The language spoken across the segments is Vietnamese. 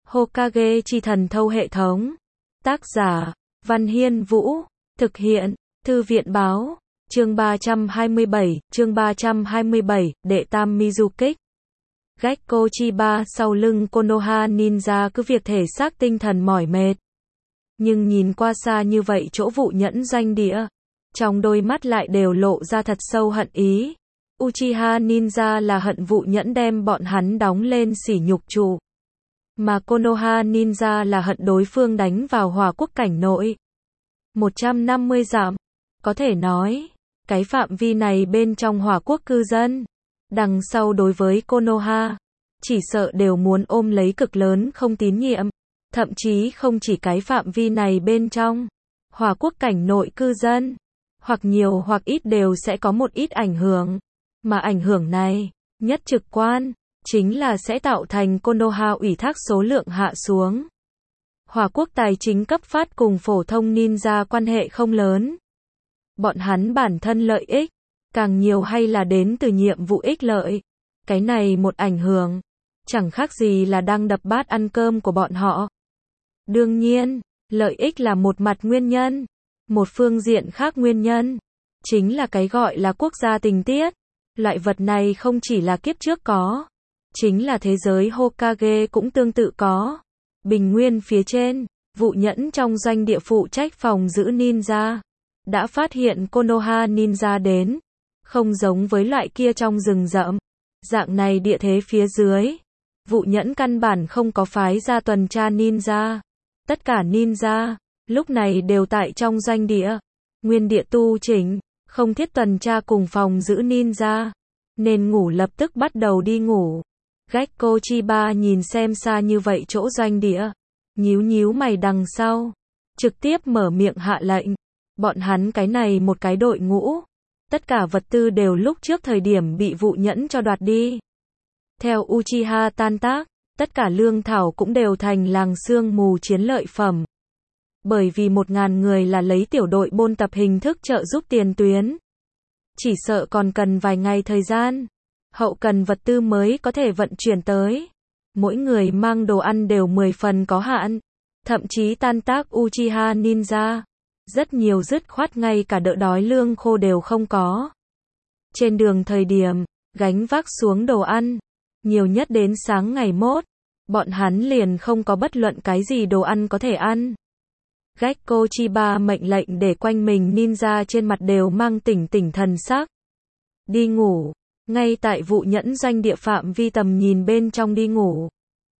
Hokage chi thần thâu hệ thống. Tác giả, Văn Hiên Vũ. Thực hiện, Thư viện Báo. Chương 327, đệ tam Mizukích. Gekko Chiba sau lưng Konoha Ninja cứ việc thể xác tinh thần mỏi mệt. Nhưng nhìn qua xa như vậy chỗ vụ nhẫn doanh địa, trong đôi mắt lại đều lộ ra thật sâu hận ý. Uchiha Ninja là hận vụ nhẫn đem bọn hắn đóng lên sỉ nhục trụ. Mà Konoha Ninja là hận đối phương đánh vào Hỏa Quốc cảnh nội. 150 dặm. Có thể nói, cái phạm vi này bên trong Hỏa Quốc cư dân, đằng sau đối với Konoha, chỉ sợ đều muốn ôm lấy cực lớn không tín nhiệm. Thậm chí không chỉ cái phạm vi này bên trong Hỏa Quốc cảnh nội cư dân, hoặc nhiều hoặc ít đều sẽ có một ít ảnh hưởng. Mà ảnh hưởng này, nhất trực quan, chính là sẽ tạo thành Konoha ủy thác số lượng hạ xuống. Hỏa Quốc tài chính cấp phát cùng phổ thông ninja quan hệ không lớn. Bọn hắn bản thân lợi ích, càng nhiều hay là đến từ nhiệm vụ ích lợi. Cái này một ảnh hưởng, chẳng khác gì là đang đập bát ăn cơm của bọn họ. Đương nhiên, lợi ích là một mặt nguyên nhân. Một phương diện khác nguyên nhân, chính là cái gọi là quốc gia tình tiết. Loại vật này không chỉ là kiếp trước có, chính là thế giới Hokage cũng tương tự có. Bình nguyên phía trên, vụ nhẫn trong doanh địa phụ trách phòng giữ ninja đã phát hiện Konoha Ninja đến. Không giống với loại kia trong rừng rậm. Dạng này địa thế phía dưới, vụ nhẫn căn bản không có phái ra tuần tra ninja. Tất cả ninja, lúc này đều tại trong doanh địa. Nguyên địa tu chỉnh, không thiết tuần tra cùng phòng giữ ninja. Nên ngủ lập tức bắt đầu đi ngủ. Gekko Chiba nhìn xem xa như vậy chỗ doanh địa. Nhíu mày đằng sau. Trực tiếp mở miệng hạ lệnh. Bọn hắn cái này một cái đội ngũ. Tất cả vật tư đều lúc trước thời điểm bị vụ nhẫn cho đoạt đi. Theo Uchiha tan tác, tất cả lương thảo cũng đều thành làng sương mù chiến lợi phẩm. Bởi vì 1000 người là lấy tiểu đội bôn tập hình thức trợ giúp tiền tuyến. Chỉ sợ còn cần vài ngày thời gian. Hậu cần vật tư mới có thể vận chuyển tới. Mỗi người mang đồ ăn đều 10 phần có hạn. Thậm chí tan tác Uchiha Ninja. Rất nhiều dứt khoát ngay cả đỡ đói lương khô đều không có. Trên đường thời điểm, gánh vác xuống đồ ăn. Nhiều nhất đến sáng ngày mốt. Bọn hắn liền không có bất luận cái gì đồ ăn có thể ăn. Gekko Chiba mệnh lệnh để quanh mình ninja trên mặt đều mang tỉnh thần sắc. Đi ngủ. Ngay tại vụ nhẫn doanh địa phạm vi tầm nhìn bên trong đi ngủ.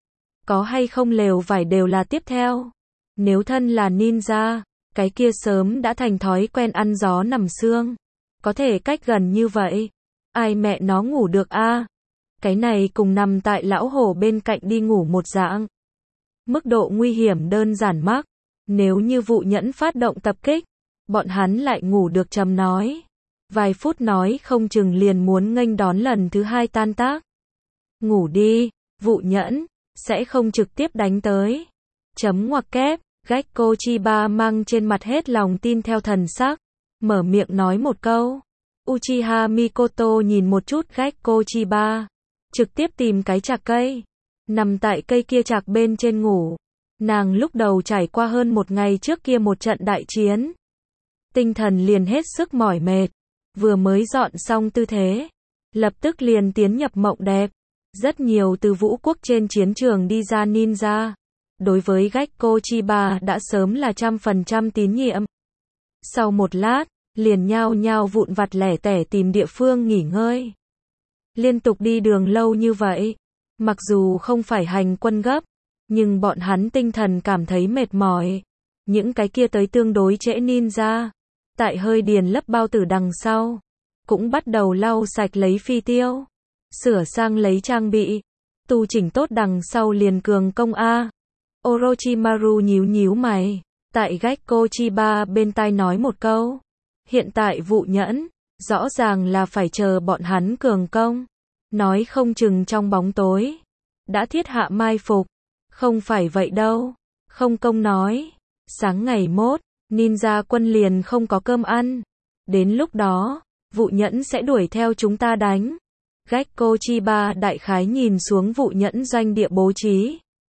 Có hay không lều vải đều là tiếp theo. Nếu thân là ninja, cái kia sớm đã thành thói quen ăn gió nằm sương. Có thể cách gần như vậy. Ai mẹ nó ngủ được a? Cái này cùng nằm tại lão hổ bên cạnh đi ngủ một dạng. Mức độ nguy hiểm đơn giản mắc. Nếu như vụ nhẫn phát động tập kích, bọn hắn lại ngủ được chấm nói. Vài phút nói không chừng liền muốn nghênh đón lần thứ 2 tan tác. Ngủ đi, vụ nhẫn, sẽ không trực tiếp đánh tới. Chấm ngoặc kép, Gekko Chiba mang trên mặt hết lòng tin theo thần sắc. Mở miệng nói một câu. Uchiha Mikoto nhìn một chút Gekko Chiba. Trực tiếp tìm cái chạc cây. Nằm tại cây kia chạc bên trên ngủ. Nàng lúc đầu trải qua hơn một ngày trước kia một trận đại chiến. Tinh thần liền hết sức mỏi mệt. Vừa mới dọn xong tư thế. Lập tức liền tiến nhập mộng đẹp. Rất nhiều từ vũ quốc trên chiến trường đi ra ninja. Đối với Gekko Chiba đã sớm là 100% tín nhiệm. Sau một lát, liền nhao nhao vụn vặt lẻ tẻ tìm địa phương nghỉ ngơi. Liên tục đi đường lâu như vậy. Mặc dù không phải hành quân gấp. Nhưng bọn hắn tinh thần cảm thấy mệt mỏi. Những cái kia tới tương đối trễ ninja. Tại hơi điền lấp bao tử đằng sau. Cũng bắt đầu lau sạch lấy phi tiêu. Sửa sang lấy trang bị. Tu chỉnh tốt đằng sau liền cường công A. Orochimaru nhíu mày. Tại Gekko Chiba bên tai nói một câu. Hiện tại vụ nhẫn. Rõ ràng là phải chờ bọn hắn cường công. Nói không chừng trong bóng tối. Đã thiết hạ mai phục. Không phải vậy đâu. Không công nói. Sáng ngày mốt, ninja quân liền không có cơm ăn. Đến lúc đó, vụ nhẫn sẽ đuổi theo chúng ta đánh. Gekko Chiba đại khái nhìn xuống vụ nhẫn doanh địa bố trí.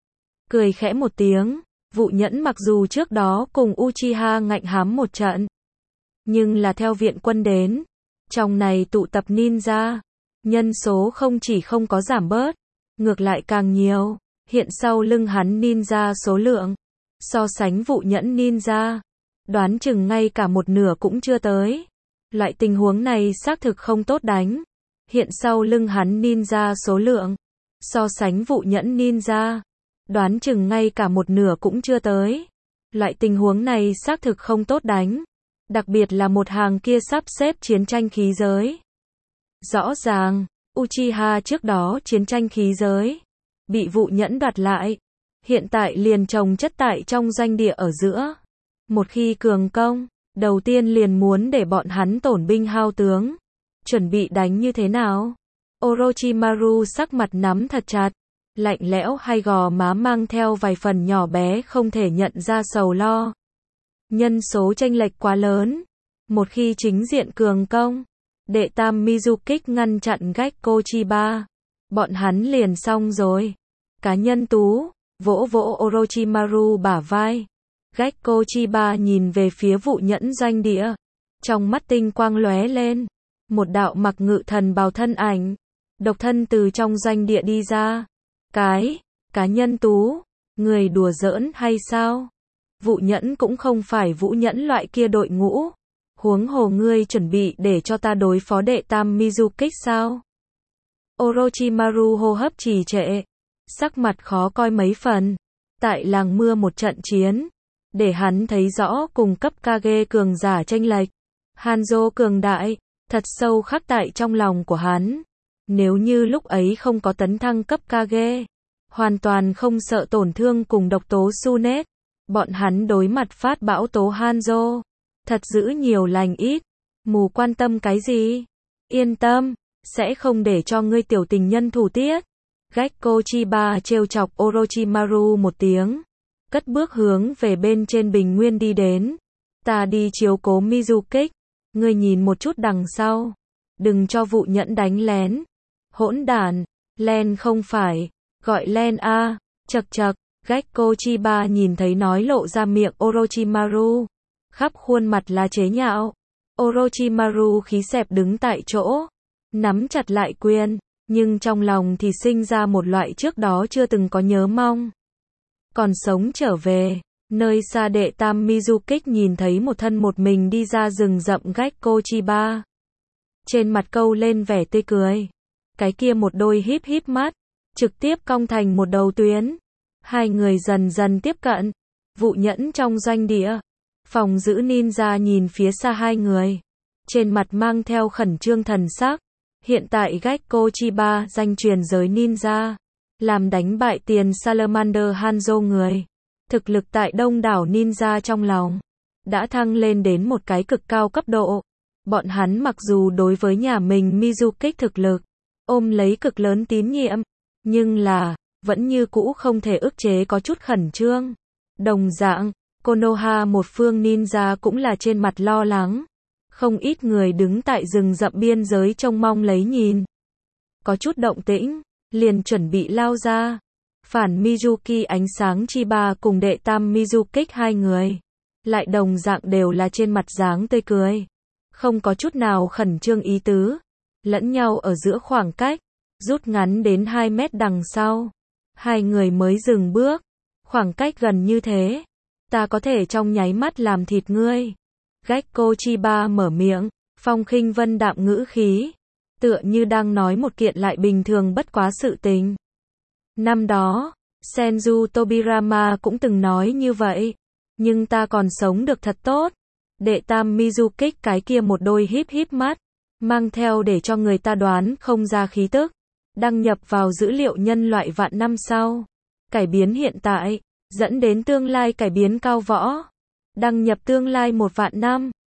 cười khẽ một tiếng. Vụ Nhẫn mặc dù trước đó cùng Uchiha ngạnh hám một trận, nhưng là theo viện quân đến, trong này tụ tập ninja, nhân số không chỉ không có giảm bớt, ngược lại càng nhiều. Hiện sau lưng hắn ninja số lượng, so sánh Vụ Nhẫn ninja, đoán chừng ngay cả một nửa cũng chưa tới. Loại tình huống này xác thực không tốt đánh. Hiện sau lưng hắn ninja số lượng, so sánh Vụ Nhẫn ninja, đoán chừng ngay cả một nửa cũng chưa tới. Loại tình huống này xác thực không tốt đánh. Đặc biệt là một hàng kia sắp xếp chiến tranh khí giới. Rõ ràng, Uchiha trước đó chiến tranh khí giới, bị Vụ Nhẫn đoạt lại. Hiện tại liền trồng chất tại trong doanh địa ở giữa. Một khi cường công, đầu tiên liền muốn để bọn hắn tổn binh hao tướng. Chuẩn bị đánh như thế nào? Orochimaru sắc mặt nắm thật chặt, lạnh lẽo hai gò má mang theo vài phần nhỏ bé không thể nhận ra sầu lo. Nhân số chênh lệch quá lớn. Một khi chính diện cường công, đệ tam Mizukage ngăn chặn Gekko Chiba, bọn hắn liền xong rồi. Cá nhân tú, vỗ vỗ Orochimaru bả vai. Gekko Chiba nhìn về phía Vụ Nhẫn doanh địa. Trong mắt tinh quang lóe lên. Một đạo mặc ngự thần bào thân ảnh, độc thân từ trong doanh địa đi ra. Cá nhân tú, người đùa giỡn hay sao? Vụ Nhẫn cũng không phải Vũ Nhẫn loại kia đội ngũ. Huống hồ ngươi chuẩn bị để cho ta đối phó đệ tam Mizukage sao? Orochimaru hô hấp trì trệ, sắc mặt khó coi mấy phần. Tại làng mưa một trận chiến, để hắn thấy rõ cùng cấp Kage cường giả chênh lệch. Hanzo cường đại, thật sâu khắc tại trong lòng của hắn. Nếu như lúc ấy không có tấn thăng cấp Kage, hoàn toàn không sợ tổn thương cùng độc tố Tsunade, bọn hắn đối mặt phát bão tố Hanzo, thật giữ nhiều lành ít, mù quan tâm cái gì? Yên tâm, sẽ không để cho ngươi tiểu tình nhân thủ tiết. Gekko Chiba trêu chọc Orochimaru một tiếng, cất bước hướng về bên trên bình nguyên đi đến. Ta đi chiếu cố Mizukage, ngươi nhìn một chút đằng sau, đừng cho Vụ Nhẫn đánh lén. Hỗn đản, len không phải, gọi len a, chậc chậc. Gekko Chiba nhìn thấy nói lộ ra miệng Orochimaru, khắp khuôn mặt là chế nhạo. Orochimaru khí xẹp đứng tại chỗ, nắm chặt lại quyền, nhưng trong lòng thì sinh ra một loại trước đó chưa từng có nhớ mong. Còn sống trở về, nơi xa đệ tam Mizukage nhìn thấy một thân một mình đi ra rừng rậm Gekko Chiba. Trên mặt câu lên vẻ tươi cười. Cái kia một đôi híp híp mắt, trực tiếp cong thành một đầu tuyến. Hai người dần dần tiếp cận. Vụ Nhẫn trong doanh địa. Phòng giữ ninja nhìn phía xa hai người. Trên mặt mang theo khẩn trương thần sắc. Hiện tại Gekko Chiba danh truyền giới ninja. Làm đánh bại tiền Salamander Hanzo người. Thực lực tại đông đảo ninja trong lòng. Đã thăng lên đến một cái cực cao cấp độ. Bọn hắn mặc dù đối với nhà mình Mizukage thực lực ôm lấy cực lớn tín nhiệm, nhưng là vẫn như cũ không thể ức chế có chút khẩn trương. Đồng dạng, Konoha một phương ninja cũng là trên mặt lo lắng. Không ít người đứng tại rừng rậm biên giới trông mong lấy nhìn. Có chút động tĩnh, liền chuẩn bị lao ra. Phản Mizuki ánh sáng Chiba cùng đệ tam Mizukage hai người, lại đồng dạng đều là trên mặt dáng tươi cười. Không có chút nào khẩn trương ý tứ. Lẫn nhau ở giữa khoảng cách, rút ngắn đến 2 mét đằng sau. Hai người mới dừng bước. Khoảng cách gần như thế, ta có thể trong nháy mắt làm thịt ngươi. Gekko Chiba mở miệng, phong khinh vân đạm ngữ khí, tựa như đang nói một kiện lại bình thường bất quá sự tình. Năm đó, Senju Tobirama cũng từng nói như vậy, nhưng ta còn sống được thật tốt. Đệ tam Mizukage cái kia một đôi híp híp mắt, mang theo để cho người ta đoán không ra khí tức, đăng nhập vào dữ liệu nhân loại vạn năm sau, cải biến hiện tại, dẫn đến tương lai cải biến cao võ, đăng nhập tương lai 1 vạn năm.